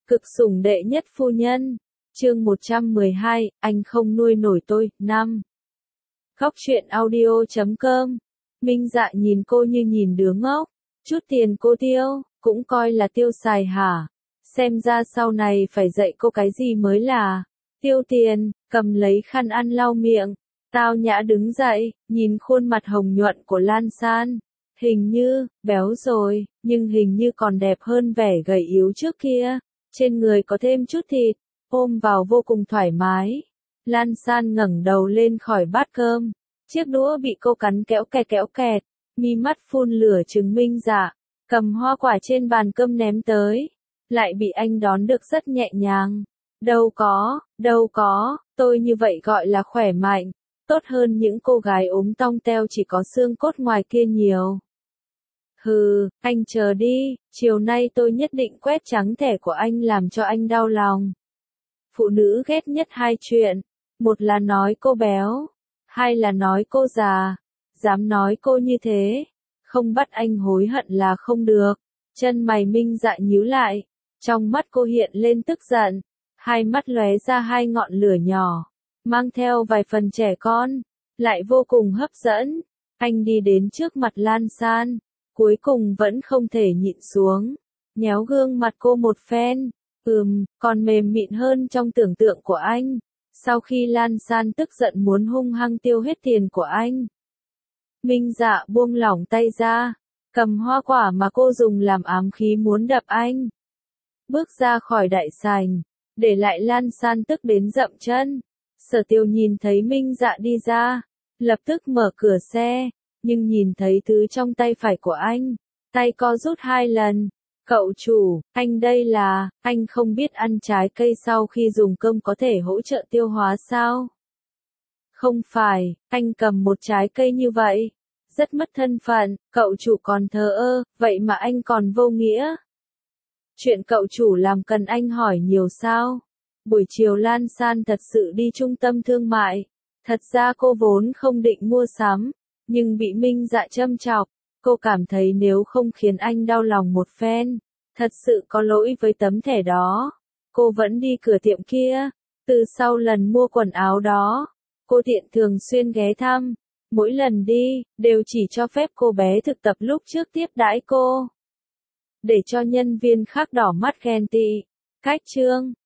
Cực sủng đệ nhất phu nhân. Chương 112, anh không nuôi nổi tôi. 5. Khóc chuyện audio.com. Minh Dạ nhìn cô như nhìn đứa ngốc. Chút tiền cô tiêu, cũng coi là tiêu xài hả? Xem ra sau này phải dạy cô cái gì mới là tiêu tiền. Cầm lấy khăn ăn lau miệng. Tao nhã đứng dậy, nhìn khuôn mặt hồng nhuận của Lan San. Hình như, béo rồi, nhưng hình như còn đẹp hơn vẻ gầy yếu trước kia. Trên người có thêm chút thịt, ôm vào vô cùng thoải mái. Lan San ngẩng đầu lên khỏi bát cơm. Chiếc đũa bị cô cắn kéo kẹt, mi mắt phun lửa chứng Minh Dạ. Cầm hoa quả trên bàn cơm ném tới. Lại bị anh đón được rất nhẹ nhàng. Đâu có, tôi như vậy gọi là khỏe mạnh. Tốt hơn những cô gái ốm tong teo chỉ có xương cốt ngoài kia nhiều. Hừ, anh chờ đi, chiều nay tôi nhất định quét trắng thẻ của anh làm cho anh đau lòng. Phụ nữ ghét nhất hai chuyện, một là nói cô béo, hai là nói cô già. Dám nói cô như thế, không bắt anh hối hận là không được. Chân mày Minh Dạ nhíu lại, trong mắt cô hiện lên tức giận, hai mắt lóe ra hai ngọn lửa nhỏ, mang theo vài phần trẻ con, lại vô cùng hấp dẫn. Anh đi đến trước mặt Lan San, cuối cùng vẫn không thể nhịn xuống, nhéo gương mặt cô một phen. Còn mềm mịn hơn trong tưởng tượng của anh. Sau khi Lan San tức giận muốn hung hăng tiêu hết tiền của anh, Minh Dạ buông lỏng tay ra, cầm hoa quả mà cô dùng làm ám khí muốn đập anh. Bước ra khỏi đại sảnh, để lại Lan San tức đến dậm chân. Sở Tiêu nhìn thấy Minh Dạ đi ra, lập tức mở cửa xe, nhưng nhìn thấy thứ trong tay phải của anh, tay co rút 2 lần. Cậu chủ, anh đây là, anh không biết ăn trái cây sau khi dùng cơm có thể hỗ trợ tiêu hóa sao? Không phải, anh cầm một trái cây như vậy, rất mất thân phận, cậu chủ còn thờ ơ, vậy mà anh còn vô nghĩa. Chuyện cậu chủ làm cần anh hỏi nhiều sao? Buổi chiều Lan San thật sự đi trung tâm thương mại. Thật ra cô vốn không định mua sắm, nhưng bị Minh Dạ châm chọc. Cô cảm thấy nếu không khiến anh đau lòng một phen, thật sự có lỗi với tấm thẻ đó. Cô vẫn đi cửa tiệm kia. Từ sau lần mua quần áo đó, cô tiện thường xuyên ghé thăm. Mỗi lần đi, đều chỉ cho phép cô bé thực tập lúc trước tiếp đãi cô, để cho nhân viên khác đỏ mắt ghen tị. Cách chương